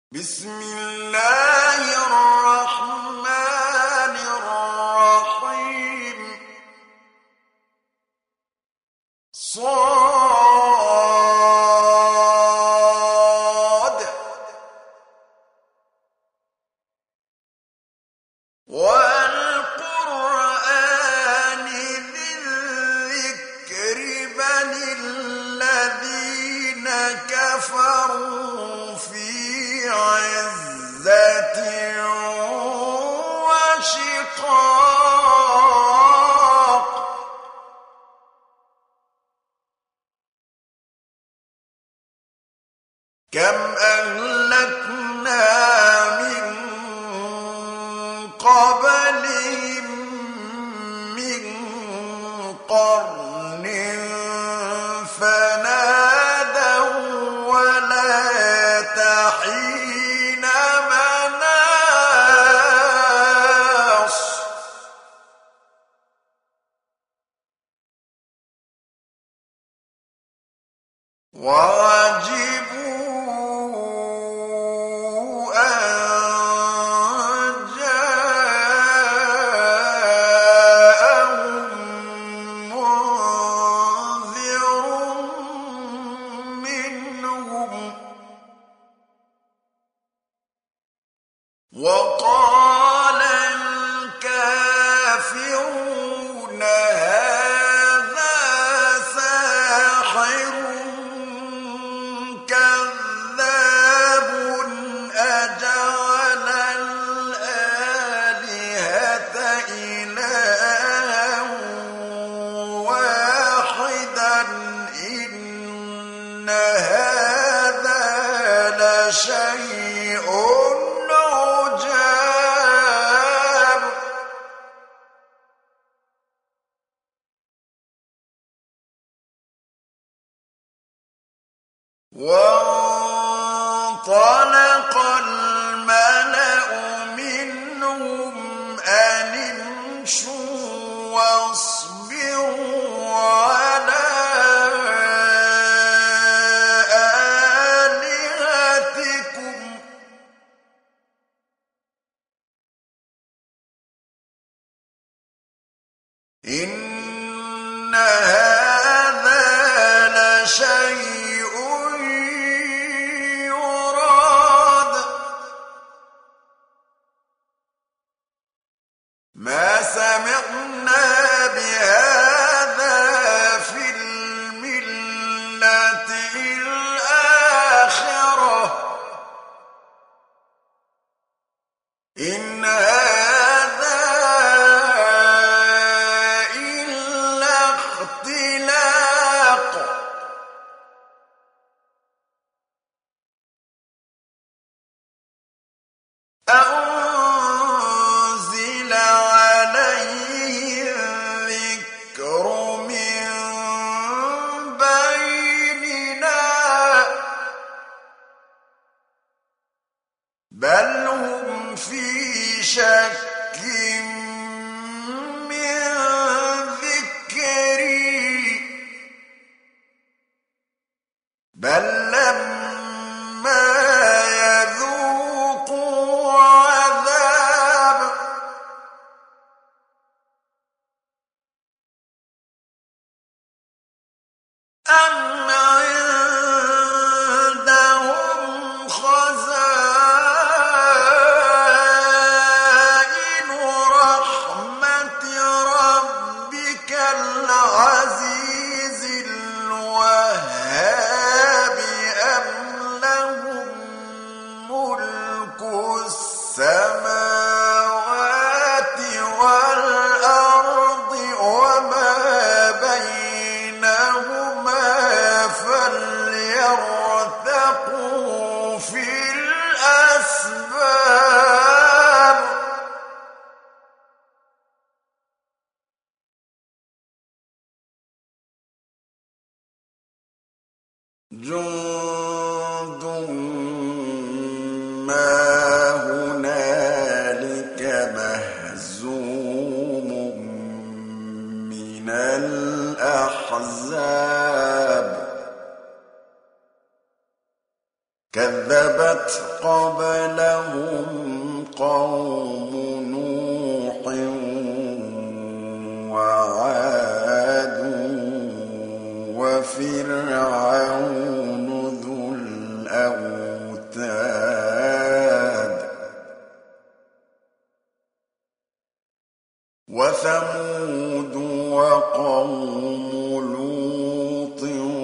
بسم الله الرحمن الرحيم صاد والقرآن ذي الذكر بل الذين كفروا في عزة وشقاق كم أهلكنا من قبلهم من قرن فنادوا ولا تحين مناص وعجبوا أن جاءهم منذر منهم وقال الكافرون هذا ساحر كذاب أجعل الآلهة إلها واحدا إن هذا لشيء عجاب وانطلق الملأ منهم أن امشوا واصبروا على آلهتكم إن هذا لشيء يراد ما سمعنا بهذا في الملة الآخرة إن هذا إلا اختلاق أنزل عليه الذكر من بيننا بل هم في شك من ذكري بل لما يذوقوا عذاب أم عندهم خزائن رحمة ربك العزيز الوهاب أم لهم ملك السماوات والأرض وما بينهما فليرتقوا في الأسباب جند ما هنالك مهزوم من الأحزاب كذبت قبلهم قوم نوح وعاد وفرعون ذو الأوتاد وثمود وقوم لوط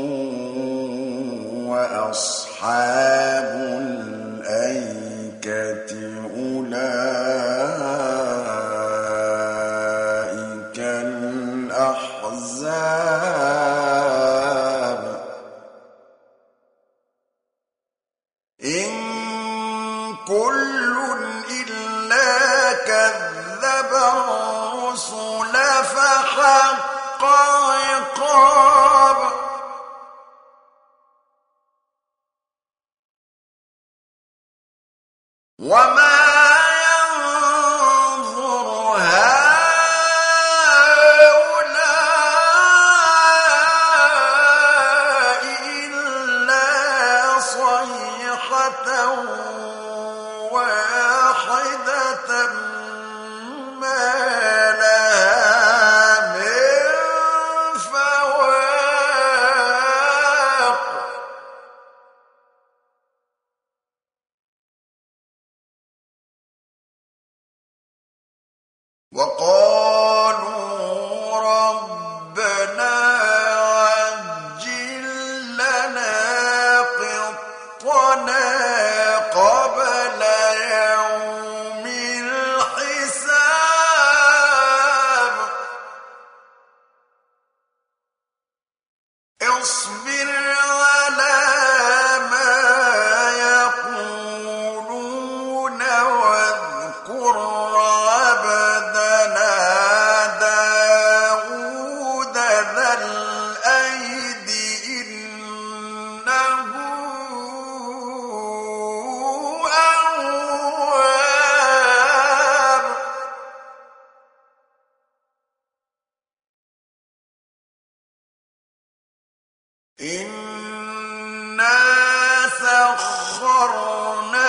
وأصحاب الأيكة أولئك الأحزاب إن كل إلا كذب الرسل فحق عقاب وما ينظر هؤلاء إلا صيحة واحدة ما لها من فواق وقالوا ربنا عجل لنا قطنا قبل يوم الحساب اصبر على ما يقولون واذكر عبدنا داود ذا الأيد إنه أواب إنا سخرنا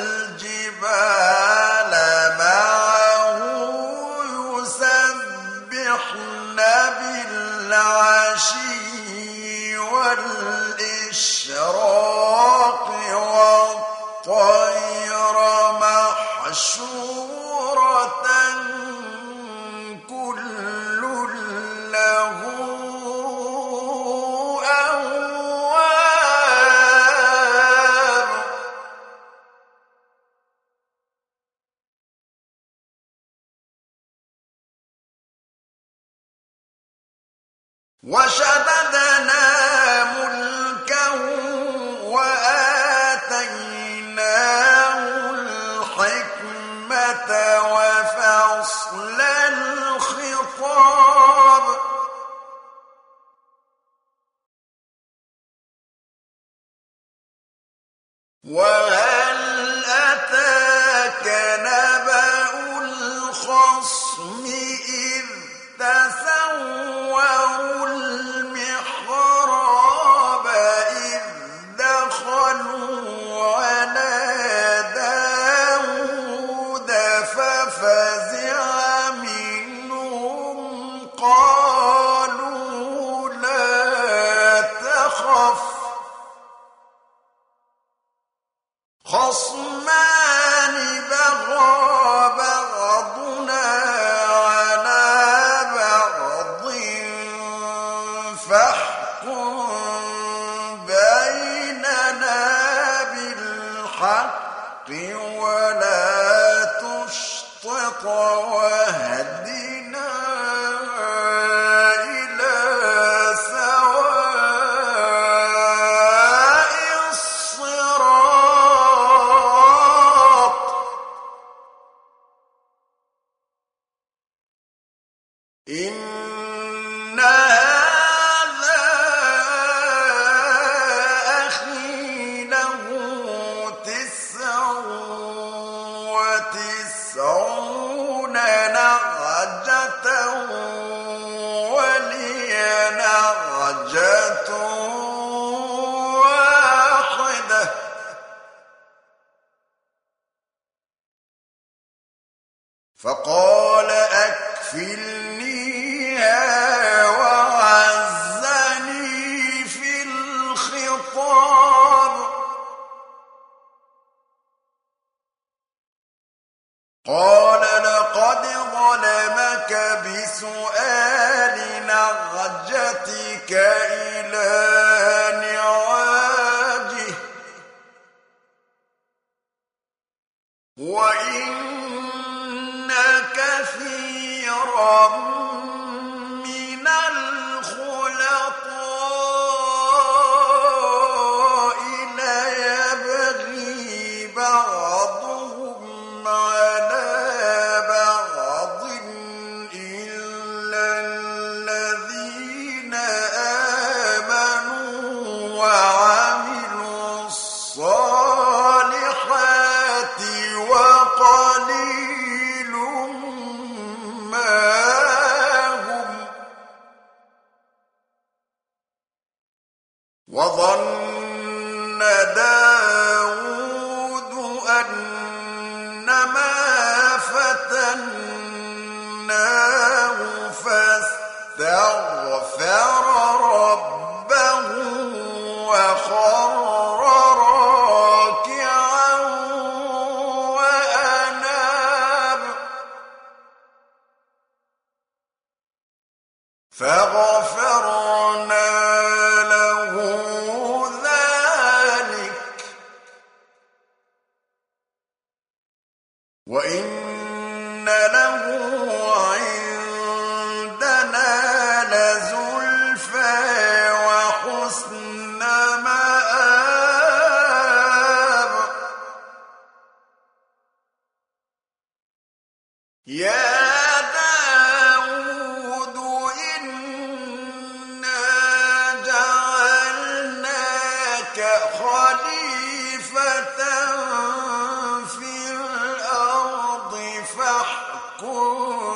الجبال معه يسبحن بالعشي والإشراق والطير محشورة كل له أواب وشددنا ملكه وآتيناه الحكمة وفصل الخطاب وهل أتاك نبأ الخصم إذ تسوروا المحراب إذ دخلوا على داود ففزع منهم قالوا لا تخف خصمان بغى بعضنا على بعض فاحكم بيننا بالحق ولا تشطط واهدنا إلى سواء الصراط إن هذا أخي له 99 نعجة فقال أكفلنيها وعزني في الخطاب قال لقد ظلمك بسؤال نعجتك إلى نعاجه وإن كثيرا من الخلطاء ليبغي بعضهم على بعض إلا الذين آمنوا وعملوا الصالحات وقليل ما هم وظن داود أنما فتناه فاستغفر ربه وخر راكعا وأناب فغفرنا له ذلك وإن له عندنا لزلفى وحسن مآب يا داود إنا جعلناك خليفة في الأرض فاحكم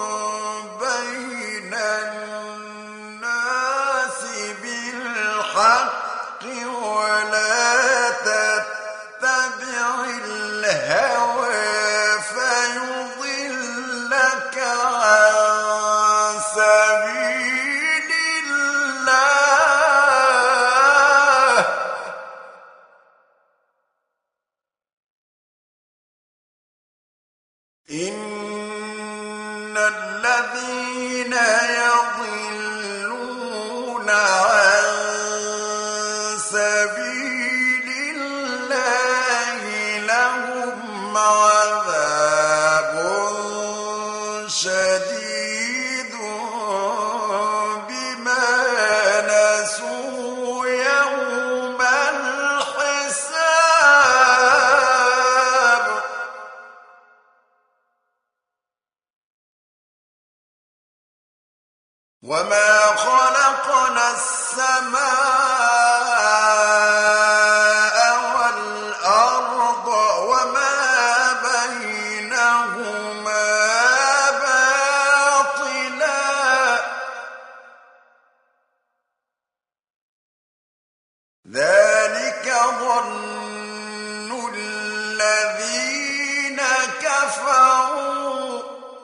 بين الناس بالحق ولا تتبع الهوى فيضلك عن سبيل الله إن الذين يضلون عن سبيل الله لهم عذاب شديد بما نسوا يوم الحساب وما خلقنا السماء والأرض وما بينهما باطلا ذلك ظن الذين كفروا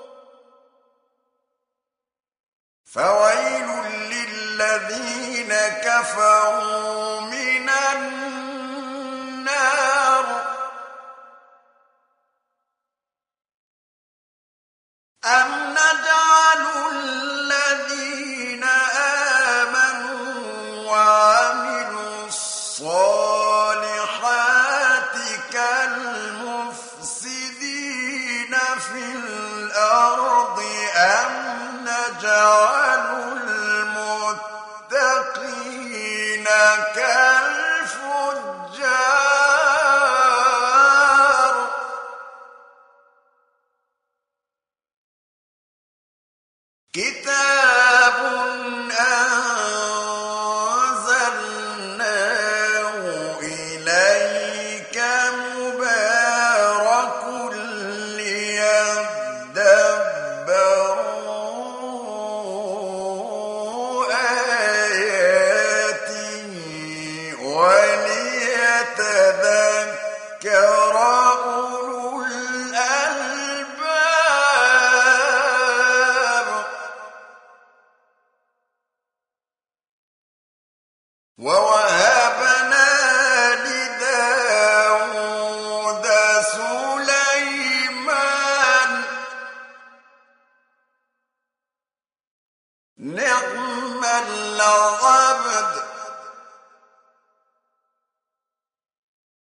فويل للذين كفروا من النار أم نجعل الذين آمنوا وعملوا الصالحات كالمفسدين في الأرض أم نجعل المتقين كالفجار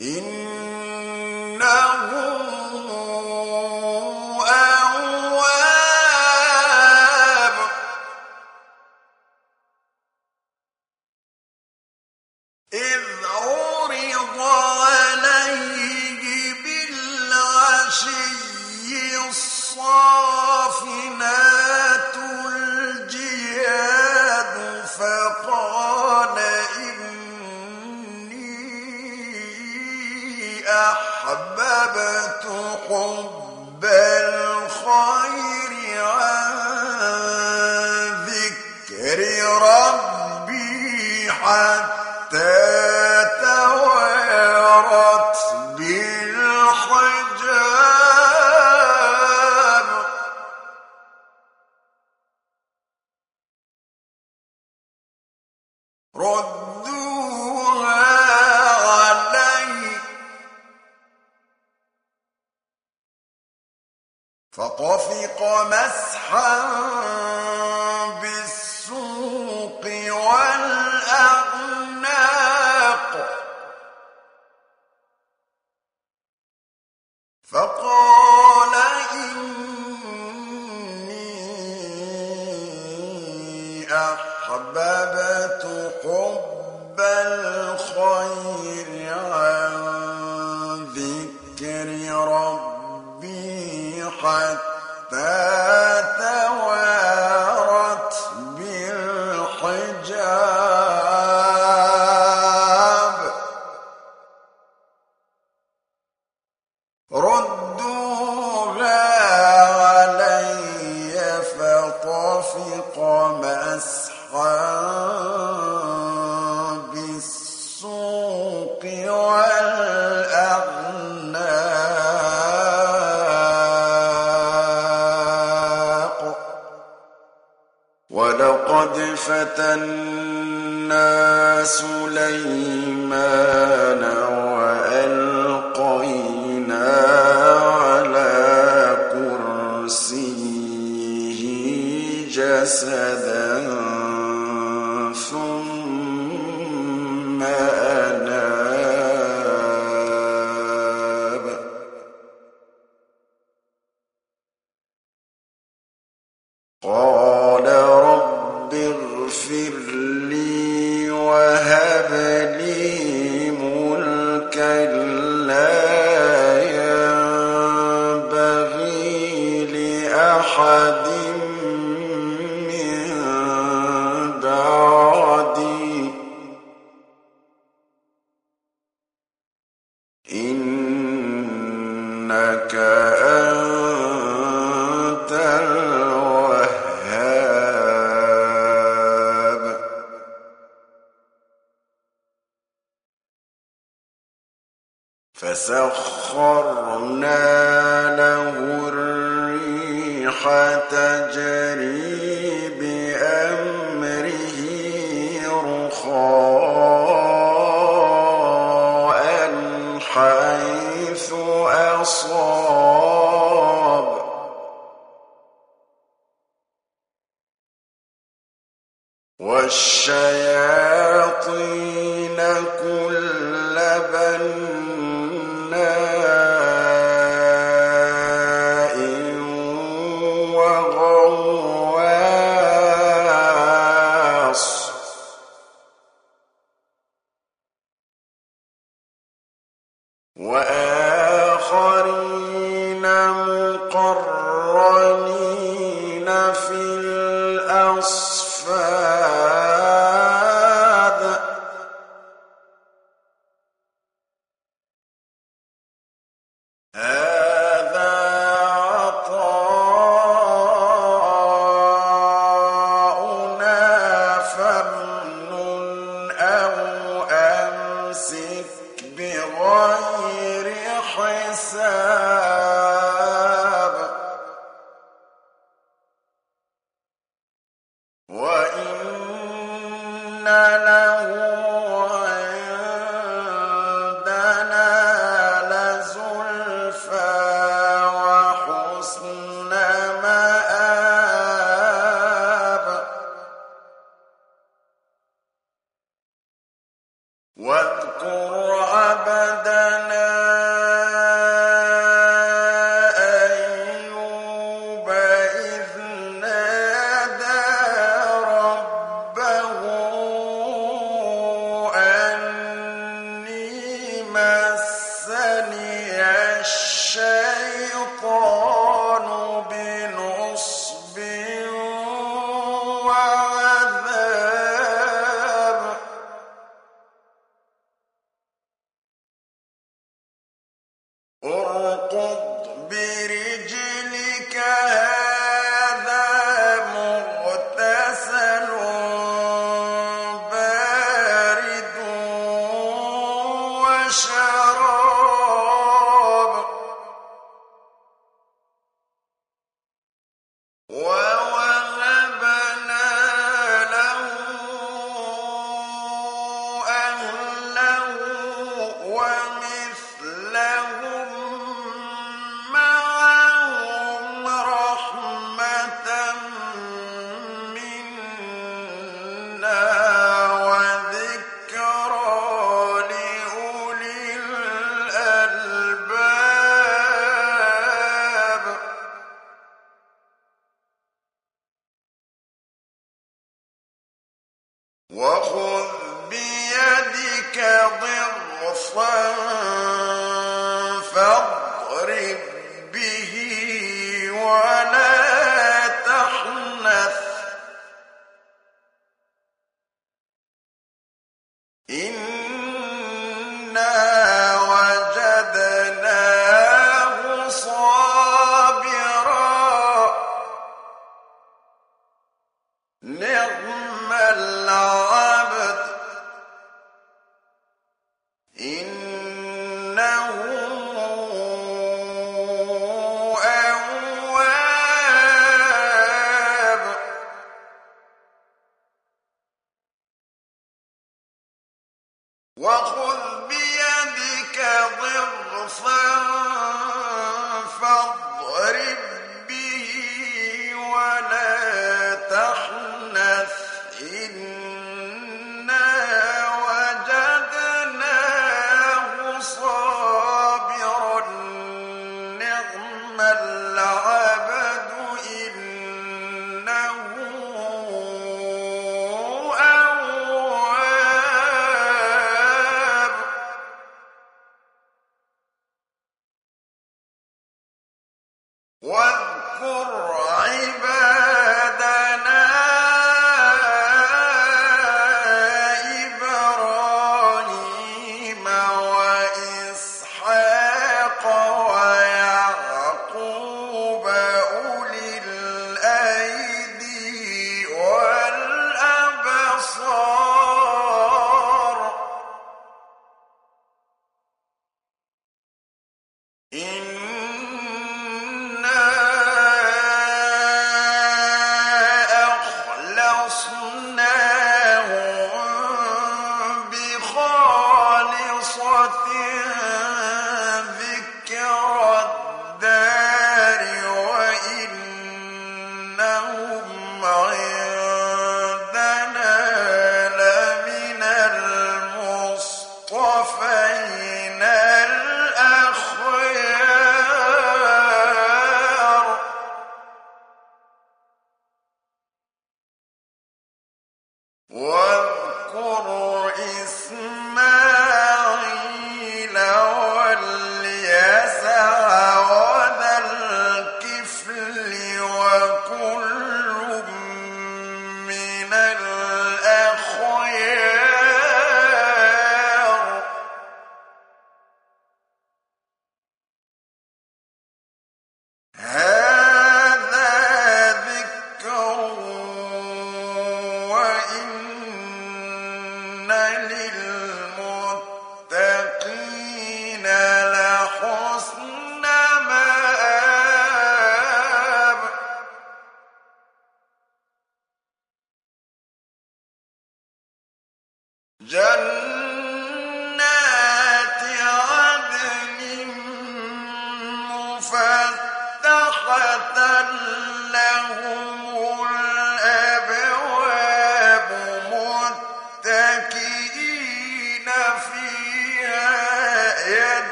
إنه أواب. إذ عرض عليه بالعشي الصافنات الجياد فقال إني أحببت حب الخير عن ذكر ربي حتى توارت بالحجاب. ردوها علي فطفق مسحا بالسوق والأعناق فقال إني أحببت حب الخير عن ذكر ربي حتى توارت بالحجاب. ردوها علي فطفق مسحا بالسوق والأعناق ولقد فتنا سليمان وألقينا على كرسيه جسدا ثم أناب. قال رب اغفر لي وهب لي ملكا لا ينبغي لأحد من بعدي إنك أنت الوهاب. فسخرنا له الريح تجري بأمره رخاء حيث أصاب والشياطين كل بناء وغواص وآخرين مقرنين في الأصفاد هذا عطاؤنا فامنن أو أمسك بغير حساب. وإن له عندنا لزلفى وحسن مآب. واذكر عبدنا مسني الشيطان بنصب وعذاب اركض برجلك هذا مغتسل بارد وشراب ووهبنا له أهله ومثلهم معهم رحمة منا وذكرى لأولي الألباب وخذ بيدك ضغثا فاضرب به ولا تحنث إنا وجدناه صابرا نعم العبد إنه أواب وخذ بيدك ضغثا فاضرب به ولا تحنث إنا وجدناه صابرا نعم العبد إنه أواب واذكر عبادنا إبراهيم وإسحاق ويعقوب أولي الأيدي والأبصار إنا أخلصناهم بخالصة ذكرى الدار وإنهم عندنا لمن المصطفين الأخيار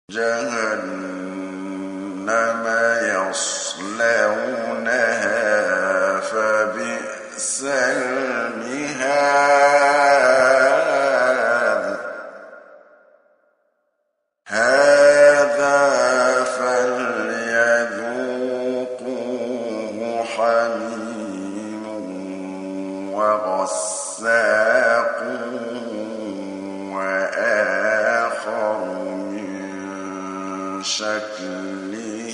جهنم يصلونها فبئس المهاد هذا فليذوقوه حميم وغساق وآخر من شكله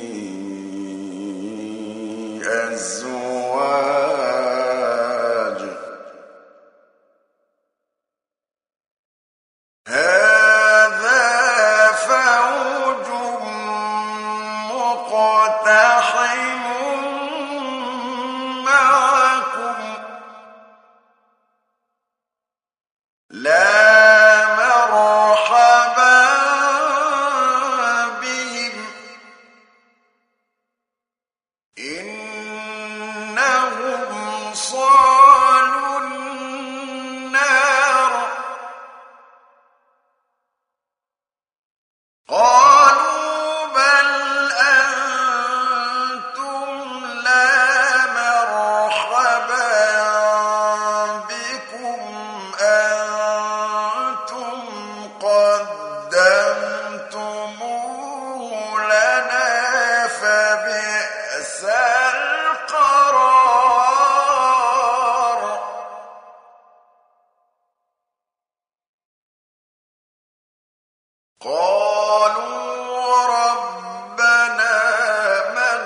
أزواج هذا فوج مقتحم معكم لا مرحبا بهم إنهم صالوا النار قالوا بل أنتم لا مرحبا بكم أنتم قدمتموه لنا فبئس القرار قالوا ربنا من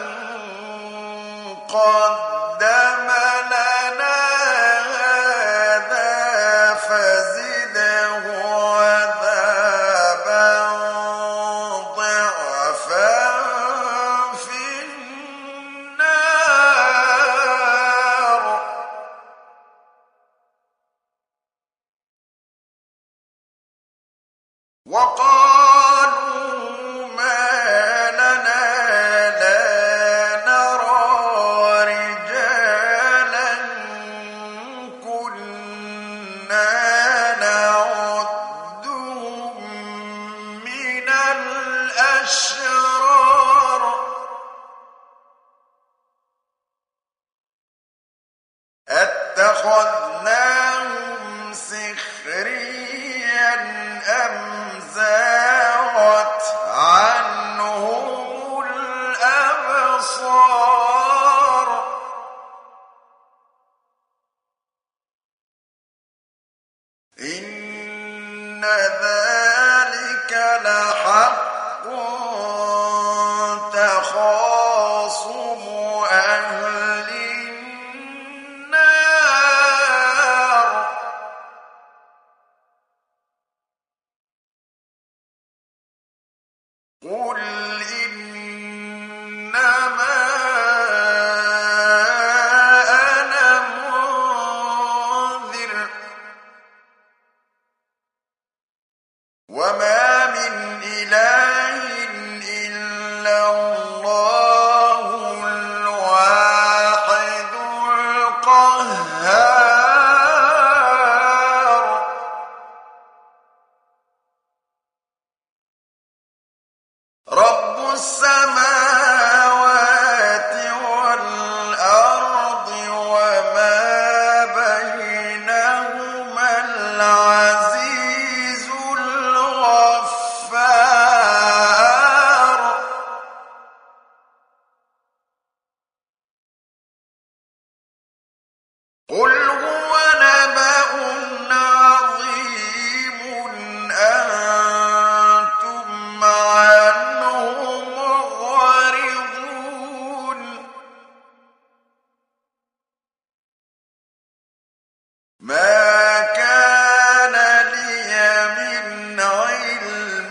قدم لنا هذا فزده عذابا ضعفا في النار وقالوا ما لنا لا نرى رجالا كنا نعدهم من الأشرار أتخذناهم سخريا أم زاغت عنهم الأبصار إن ذلك لحق تخاصم أهل النار قل إنما أنا منذر وما من إله إلا الله الواحد القهار رب السماوات والأرض وما بينهما العزيز الغفار قل هو نبأ عظيم أنتم عنه معرضون ما كان لي من علم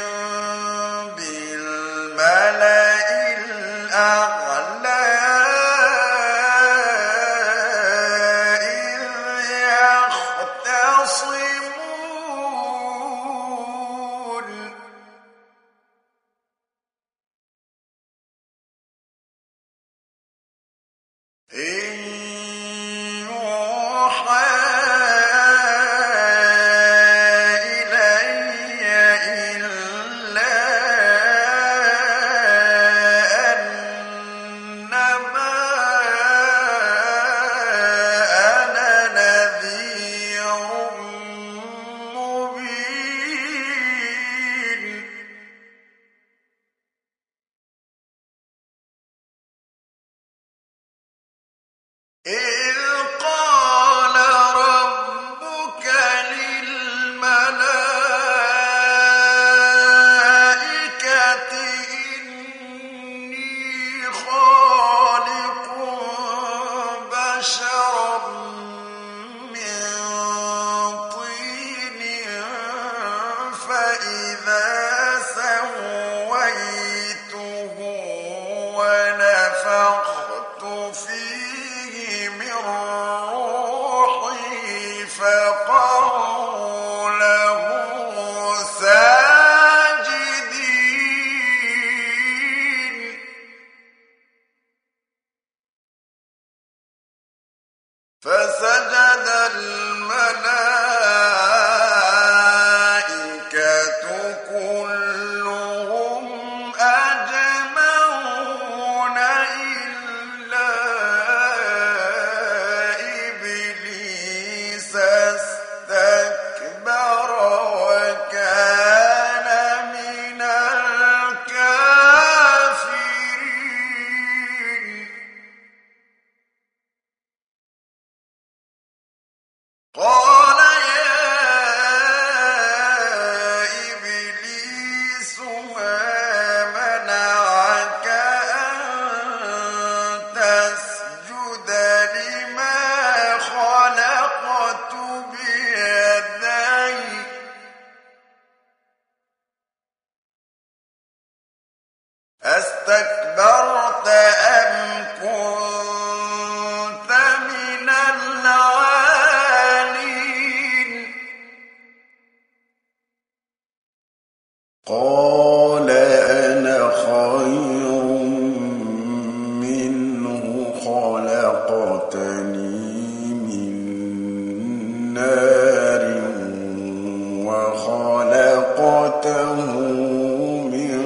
بالملأ الأعلى إذ إذ قال ربك للملائكة إني خالق بشرا من طين فإذا سويته ونفخت فيه من روحي فقعوا له ساجدين فسجد الملائكة كلهم أجمعون إلا إبليس استكبر وكان من الكافرين قال يا إبليس ما منعك أن تسجد لما خلقت بيدي أستكبرت أم كنت من العالين قال أنا خير منه خلقتني من نار وخلقته من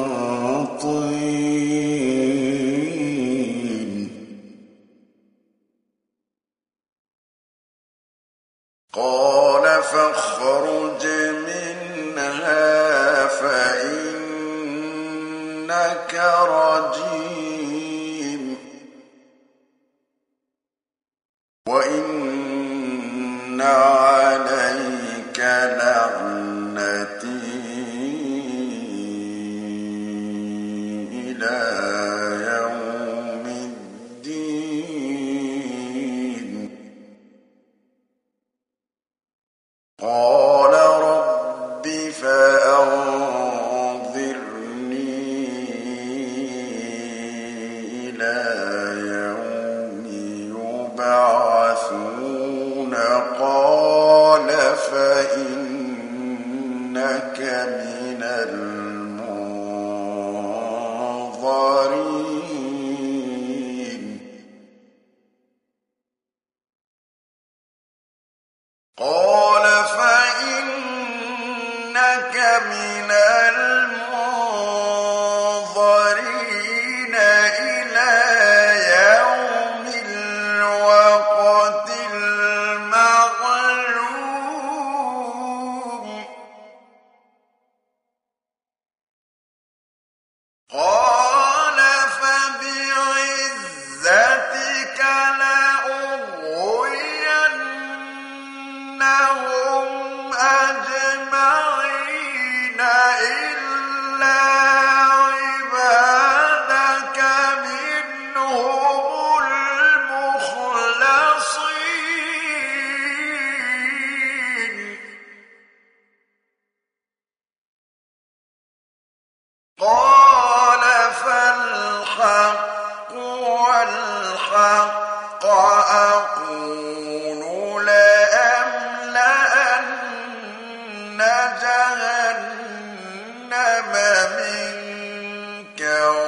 طين قال فاخرج منها فإنك رجيم وإن عليك لعنتي إلى يوم الدين قال رب فأنظرني إلى يوم يبعثون قال فإنك من المنظرين قال فإنك من المنظرين إلى يوم الوقت المعلوم قال فبعزتك لأغوينهم أجمعين إلا عبادك منهم المخلصين قال فالحق والحق أقول لأملأن جهنم منك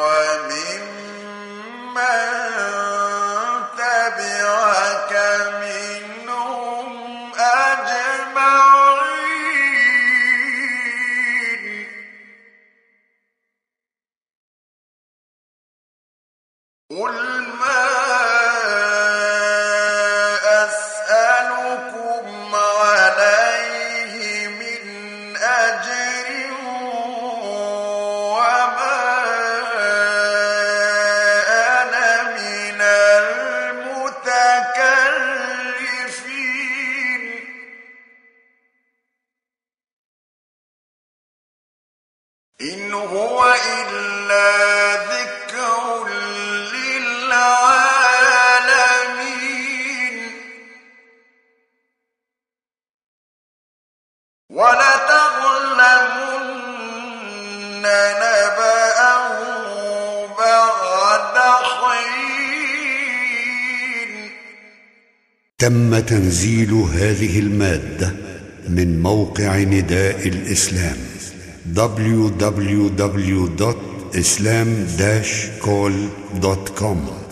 وممن تبعك منهم أجمعين قل ما أسألكم عليه من أجر المتكلفين إن هو إلا ذكر للعالمين ولتعلمن نبأه بعد حين. تم تنزيل هذه المادة من موقع نداء الإسلام www.islam-call.com